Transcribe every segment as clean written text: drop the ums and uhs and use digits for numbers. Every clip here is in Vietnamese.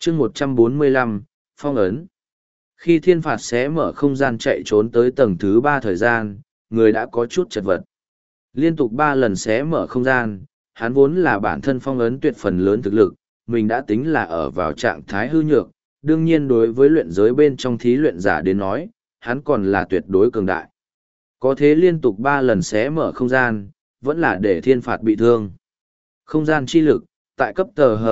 chương 145, phong ấn. Khi thiên phạt xé mở không gian chạy trốn tới tầng thứ 3 thời gian, người đã có chút chật vật. Liên tục 3 lần xé mở không gian, hắn vốn là bản thân phong ấn tuyệt phần lớn thực lực, mình đã tính là ở vào trạng thái hư nhược, đương nhiên đối với luyện giới bên trong thí luyện giả đến nói, hắn còn là tuyệt đối cường đại. Có thế liên tục 3 lần xé mở không gian, vẫn là để thiên phạt bị thương. Không gian chi lực, tại cấp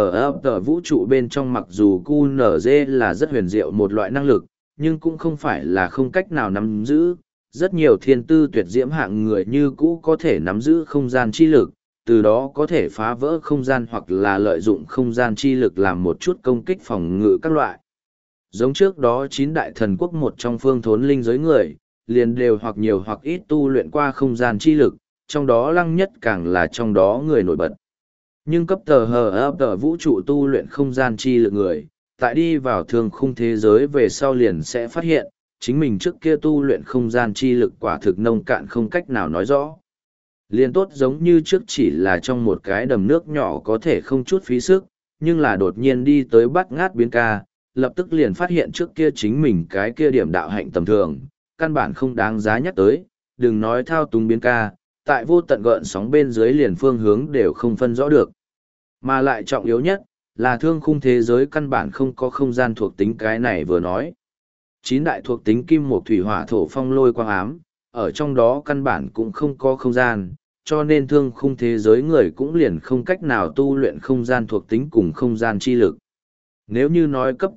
tờ vũ trụ bên trong mặc dù QNZ là rất huyền diệu một loại năng lực, nhưng cũng không phải là không cách nào nắm giữ. Rất nhiều thiên tư tuyệt diễm hạng người như cũ có thể nắm giữ không gian chi lực, từ đó có thể phá vỡ không gian hoặc là lợi dụng không gian chi lực làm một chút công kích phòng ngự các loại. Giống trước đó 9 đại thần quốc một trong phương thốn linh giới người, liền đều hoặc nhiều hoặc ít tu luyện qua không gian chi lực, trong đó Lăng Nhất càng là trong đó người nổi bật. Nhưng cấp tờ vũ trụ tu luyện không gian chi lực người, tại đi vào thương khung thế giới về sau liền sẽ phát hiện, chính mình trước kia tu luyện không gian chi lực quả thực nông cạn không cách nào nói rõ. Liền tốt giống như trước chỉ là trong một cái đầm nước nhỏ có thể không chút phí sức, nhưng là đột nhiên đi tới bắt ngát biến ca, lập tức liền phát hiện trước kia chính mình cái kia điểm đạo hạnh tầm thường, căn bản không đáng giá nhắc tới, đừng nói thao túng biến ca, tại vô tận gợn sóng bên dưới liền phương hướng đều không phân rõ được. Mà lại trọng yếu nhất, là thương khung thế giới căn bản không có không gian thuộc tính cái này vừa nói. 9 đại thuộc tính kim mộc thủy hỏa thổ phong lôi quang ám, ở trong đó căn bản cũng không có không gian, cho nên thương khung thế giới người cũng liền không cách nào tu luyện không gian thuộc tính cùng không gian chi lực. Nếu như nói cấp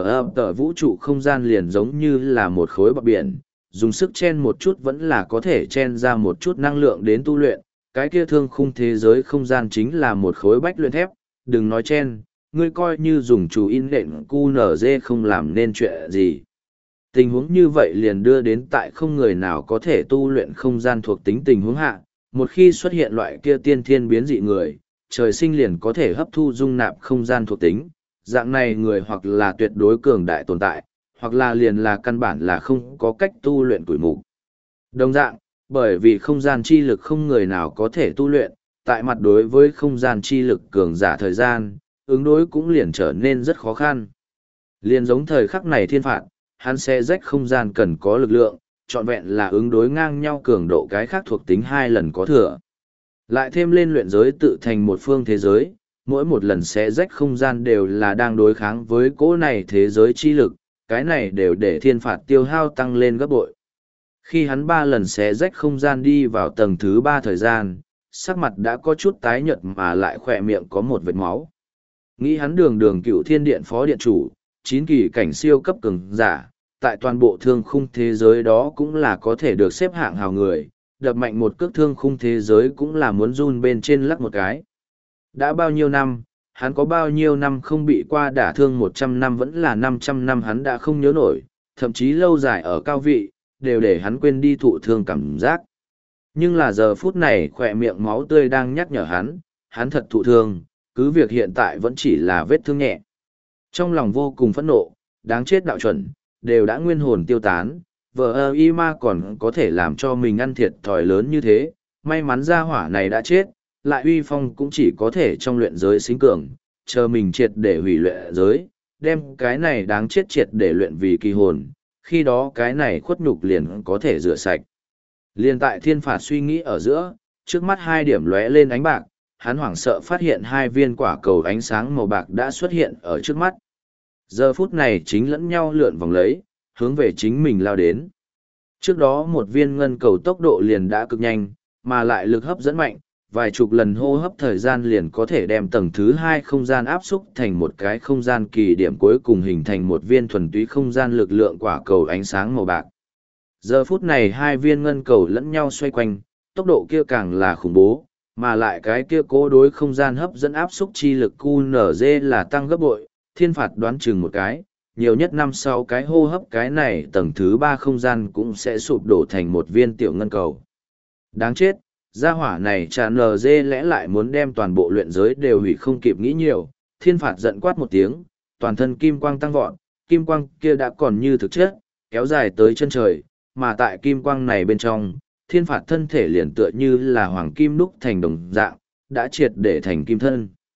tờ vũ trụ không gian liền giống như là một khối bạc biển, dùng sức chen một chút vẫn là có thể chen ra một chút năng lượng đến tu luyện, cái kia thương khung thế giới không gian chính là một khối bách luyện thép, đừng nói chen, ngươi coi như dùng chú in nện QNZ không làm nên chuyện gì. Tình huống như vậy liền đưa đến tại không người nào có thể tu luyện không gian thuộc tính tình huống hạ, một khi xuất hiện loại kia tiên thiên biến dị người, trời sinh liền có thể hấp thu dung nạp không gian thuộc tính, dạng này người hoặc là tuyệt đối cường đại tồn tại, hoặc là liền là căn bản là không có cách tu luyện tuổi mục. Đồng dạng, bởi vì không gian chi lực không người nào có thể tu luyện, tại mặt đối với không gian chi lực cường giả thời gian, ứng đối cũng liền trở nên rất khó khăn. Liền giống thời khắc này thiên phạt, hắn sẽ rách không gian cần có lực lượng, trọn vẹn là ứng đối ngang nhau cường độ cái khác thuộc tính 2 lần có thừa. Lại thêm lên luyện giới tự thành một phương thế giới, mỗi một lần sẽ rách không gian đều là đang đối kháng với cỗ này thế giới chi lực, cái này đều để thiên phạt tiêu hao tăng lên gấp bội. Khi hắn 3 lần xé rách không gian đi vào tầng thứ 3 thời gian, sắc mặt đã có chút tái nhợt mà lại khỏe miệng có một vệt máu. Nghĩ hắn đường cựu thiên điện phó điện chủ, 9 kỳ cảnh siêu cấp cường giả, tại toàn bộ thương khung thế giới đó cũng là có thể được xếp hạng hào người, đập mạnh một cước thương khung thế giới cũng là muốn run bên trên lắc một cái. Đã bao nhiêu năm, hắn có bao nhiêu năm không bị qua đả thương 100 năm vẫn là 500 năm hắn đã không nhớ nổi, thậm chí lâu dài ở cao vị, đều để hắn quên đi thụ thương cảm giác. Nhưng là giờ phút này khỏe miệng máu tươi đang nhắc nhở hắn thật thụ thương, cứ việc hiện tại vẫn chỉ là vết thương nhẹ. Trong lòng vô cùng phẫn nộ, đáng chết đạo chuẩn, đều đã nguyên hồn tiêu tán, vợ y ma còn có thể làm cho mình ăn thiệt thòi lớn như thế, may mắn gia hỏa này đã chết, lại uy phong cũng chỉ có thể trong luyện giới sinh cường, chờ mình triệt để hủy luyện giới, đem cái này đáng chết triệt để luyện vì kỳ hồn, khi đó cái này khuất nhục liền có thể rửa sạch. Liền tại thiên phạt suy nghĩ ở giữa, trước mắt 2 điểm lóe lên ánh bạc, hắn hoảng sợ phát hiện 2 viên quả cầu ánh sáng màu bạc đã xuất hiện ở trước mắt. Giờ phút này chính lẫn nhau lượn vòng lấy, hướng về chính mình lao đến. Trước đó một viên ngân cầu tốc độ liền đã cực nhanh, mà lại lực hấp dẫn mạnh, vài chục lần hô hấp thời gian liền có thể đem tầng thứ 2 không gian áp xúc thành một cái không gian kỳ điểm cuối cùng hình thành một viên thuần túy không gian lực lượng quả cầu ánh sáng màu bạc. Giờ phút này 2 viên ngân cầu lẫn nhau xoay quanh, tốc độ kia càng là khủng bố, mà lại cái kia cố đối không gian hấp dẫn áp xúc chi lực QNZ là tăng gấp bội, thiên phạt đoán chừng một cái, nhiều nhất 5-6 cái hô hấp cái này tầng thứ 3 không gian cũng sẽ sụp đổ thành một viên tiểu ngân cầu. Đáng chết, gia hỏa này tràn NG lẽ lại muốn đem toàn bộ luyện giới đều hủy không kịp nghĩ nhiều, thiên phạt giận quát một tiếng, toàn thân kim quang tăng vọt, kim quang kia đã còn như thực chất, kéo dài tới chân trời, mà tại kim quang này bên trong, thiên phạt thân thể liền tựa như là hoàng kim đúc thành đồng dạng, đã triệt để thành kim thân.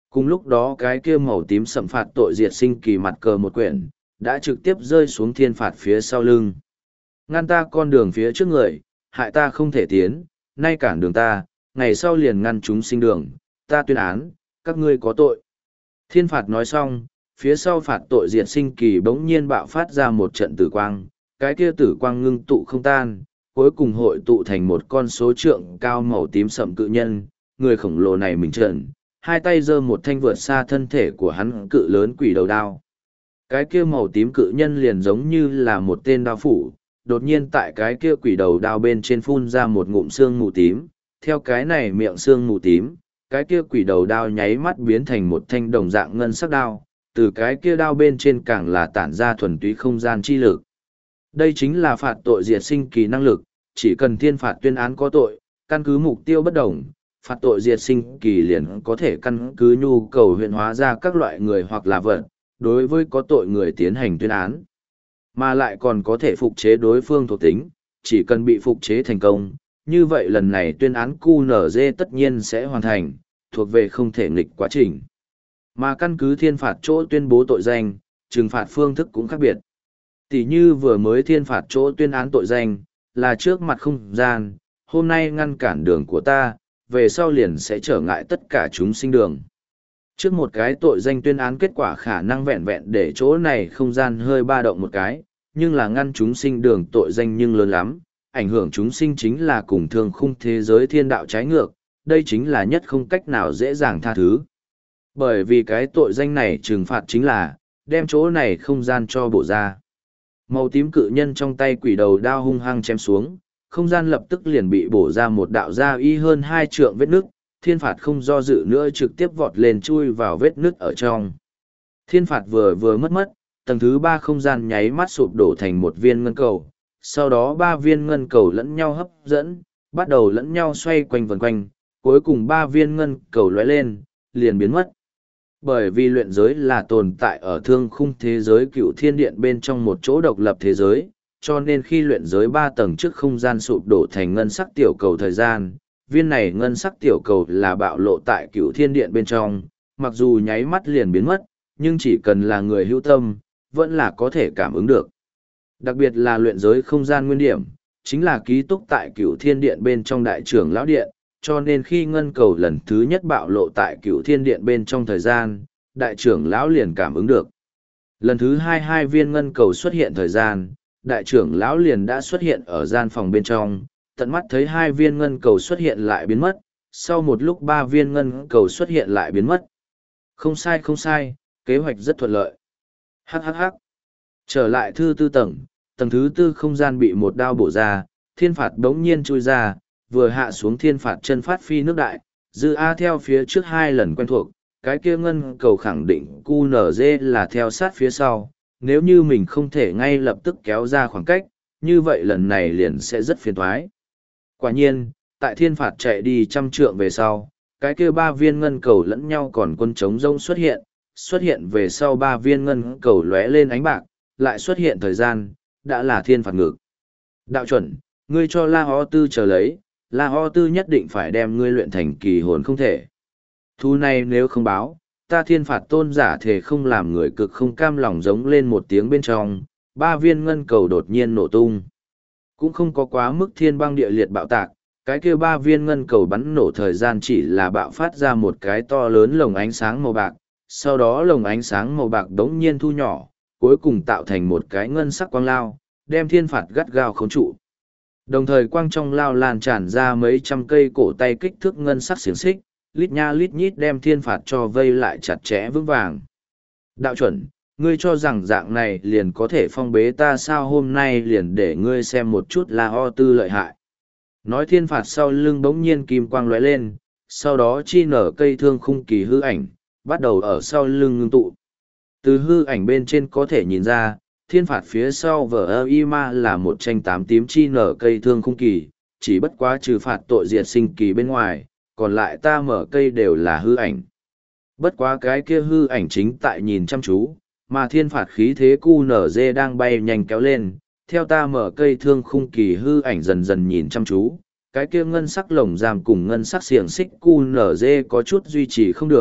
Cùng lúc đó cái kia màu tím sậm phạt tội diệt sinh kỳ mặt cờ một quyển, đã trực tiếp rơi xuống thiên phạt phía sau lưng. Ngăn ta con đường phía trước người, hại ta không thể tiến, nay cản đường ta, ngày sau liền ngăn chúng sinh đường, ta tuyên án, các ngươi có tội. Thiên phạt nói xong, phía sau phạt tội diệt sinh kỳ bỗng nhiên bạo phát ra một trận tử quang, cái kia tử quang ngưng tụ không tan, cuối cùng hội tụ thành một con số trượng cao màu tím sậm cự nhân, người khổng lồ này mình trần, hai tay giơ một thanh vượt xa thân thể của hắn cự lớn quỷ đầu đao. Cái kia màu tím cự nhân liền giống như là một tên đao phủ, đột nhiên tại cái kia quỷ đầu đao bên trên phun ra một ngụm xương mù tím, theo cái này miệng xương mù tím, cái kia quỷ đầu đao nháy mắt biến thành một thanh đồng dạng ngân sắc đao, từ cái kia đao bên trên càng là tản ra thuần túy không gian chi lực. Đây chính là phạt tội diệt sinh kỳ năng lực, chỉ cần thiên phạt tuyên án có tội, căn cứ mục tiêu bất đồng, phạt tội diệt sinh kỳ liền có thể căn cứ nhu cầu huyện hóa ra các loại người hoặc là vật, đối với có tội người tiến hành tuyên án. Mà lại còn có thể phục chế đối phương thuộc tính, chỉ cần bị phục chế thành công, như vậy lần này tuyên án QNZ tất nhiên sẽ hoàn thành, thuộc về không thể nghịch quá trình. Mà căn cứ thiên phạt chỗ tuyên bố tội danh, trừng phạt phương thức cũng khác biệt. Tỷ như vừa mới thiên phạt chỗ tuyên án tội danh, là trước mặt không gian, hôm nay ngăn cản đường của ta, về sau liền sẽ trở ngại tất cả chúng sinh đường. Trước một cái tội danh tuyên án kết quả khả năng vẹn vẹn để chỗ này không gian hơi ba động một cái, nhưng là ngăn chúng sinh đường tội danh nhưng lớn lắm, ảnh hưởng chúng sinh chính là cùng thương khung thế giới thiên đạo trái ngược, đây chính là nhất không cách nào dễ dàng tha thứ. Bởi vì cái tội danh này trừng phạt chính là, đem chỗ này không gian cho bổ ra. Màu tím cự nhân trong tay quỷ đầu đao hung hăng chém xuống, không gian lập tức liền bị bổ ra một đạo ra y hơn 2 trượng vết nước, thiên phạt không do dự nữa trực tiếp vọt lên chui vào vết nước ở trong. Thiên phạt vừa mất, tầng thứ 3 không gian nháy mắt sụp đổ thành một viên ngân cầu, sau đó 3 viên ngân cầu lẫn nhau hấp dẫn, bắt đầu lẫn nhau xoay quanh vần quanh, cuối cùng 3 viên ngân cầu lóe lên, liền biến mất. Bởi vì luyện giới là tồn tại ở thương khung thế giới cựu thiên điện bên trong một chỗ độc lập thế giới, cho nên khi luyện giới 3 tầng trước không gian sụp đổ thành ngân sắc tiểu cầu thời gian, viên này ngân sắc tiểu cầu là bạo lộ tại cựu thiên điện bên trong, mặc dù nháy mắt liền biến mất, nhưng chỉ cần là người hữu tâm, vẫn là có thể cảm ứng được. Đặc biệt là luyện giới không gian nguyên điểm, chính là ký túc tại cựu thiên điện bên trong đại trưởng lão điện, cho nên khi ngân cầu lần thứ nhất bạo lộ tại cựu thiên điện bên trong thời gian, đại trưởng lão liền cảm ứng được. Lần thứ hai viên ngân cầu xuất hiện thời gian, đại trưởng lão liền đã xuất hiện ở gian phòng bên trong, tận mắt thấy 2 viên ngân cầu xuất hiện lại biến mất, sau một lúc 3 viên ngân cầu xuất hiện lại biến mất. Không sai, kế hoạch rất thuận lợi. Hắc. Trở lại thứ 4 tầng, tầng thứ 4 không gian bị một đao bổ ra, thiên phạt đống nhiên chui ra, vừa hạ xuống thiên phạt chân phát phi nước đại, dư A theo phía trước 2 lần quen thuộc, cái kia ngân cầu khẳng định QNZ là theo sát phía sau, nếu như mình không thể ngay lập tức kéo ra khoảng cách, như vậy lần này liền sẽ rất phiền toái. Quả nhiên, tại thiên phạt chạy đi 100 trượng về sau, cái kia 3 viên ngân cầu lẫn nhau còn quân trống rông xuất hiện về sau 3 viên ngân cầu lóe lên ánh bạc, lại xuất hiện thời gian, đã là thiên phạt ngực. Đạo chuẩn, ngươi cho La Ho Tư chờ lấy, La Ho Tư nhất định phải đem ngươi luyện thành kỳ hồn không thể. Thu này nếu không báo, ta thiên phạt tôn giả thể không làm người cực không cam lòng giống lên một tiếng bên trong, 3 viên ngân cầu đột nhiên nổ tung. Cũng không có quá mức thiên băng địa liệt bạo tạc, cái kia 3 viên ngân cầu bắn nổ thời gian chỉ là bạo phát ra một cái to lớn lồng ánh sáng màu bạc, sau đó lồng ánh sáng màu bạc đống nhiên thu nhỏ, cuối cùng tạo thành một cái ngân sắc quang lao, đem thiên phạt gắt gao khống trụ. Đồng thời quang trong lao lan tràn ra mấy trăm cây cổ tay kích thước ngân sắc xiềng xích, lít nha lít nhít đem thiên phạt cho vây lại chặt chẽ vững vàng. Đạo chuẩn, ngươi cho rằng dạng này liền có thể phong bế ta sao, hôm nay liền để ngươi xem một chút La Ho Tư lợi hại. Nói thiên phạt sau lưng bỗng nhiên kim quang lóe lên, sau đó chi nở cây thương khung kỳ hư ảnh, bắt đầu ở sau lưng ngưng tụ. Từ hư ảnh bên trên có thể nhìn ra, thiên phạt phía sau vở ma là một tranh 8 tím chi nở cây thương khung kỳ, chỉ bất quá trừ phạt tội diệt sinh kỳ bên ngoài, còn lại ta mở cây đều là hư ảnh. Bất quá cái kia hư ảnh chính tại nhìn chăm chú, mà thiên phạt khí thế QNZ đang bay nhanh kéo lên, theo ta mở cây thương khung kỳ hư ảnh dần dần nhìn chăm chú, cái kia ngân sắc lồng giam cùng ngân sắc xiềng xích QNZ có chút duy trì không được,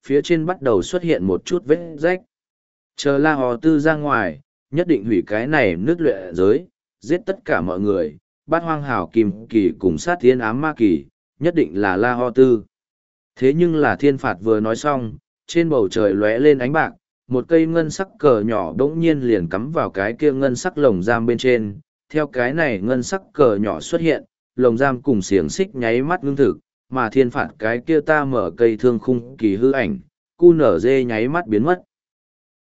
phía trên bắt đầu xuất hiện một chút vết rách. Chờ La Hò Tư ra ngoài, nhất định hủy cái này nước luyện giới, giết tất cả mọi người, Bát Hoang Hảo Kim Kỳ cùng sát thiên ám ma kỳ, nhất định là La Ho Tư. Thế nhưng là thiên phạt vừa nói xong, trên bầu trời lóe lên ánh bạc, một cây ngân sắc cờ nhỏ đỗng nhiên liền cắm vào cái kia ngân sắc lồng giam bên trên. Theo cái này ngân sắc cờ nhỏ xuất hiện, lồng giam cùng xiềng xích nháy mắt ngưng thực, mà thiên phạt cái kia ta mở cây thương khung kỳ hư ảnh, cu nở dê nháy mắt biến mất.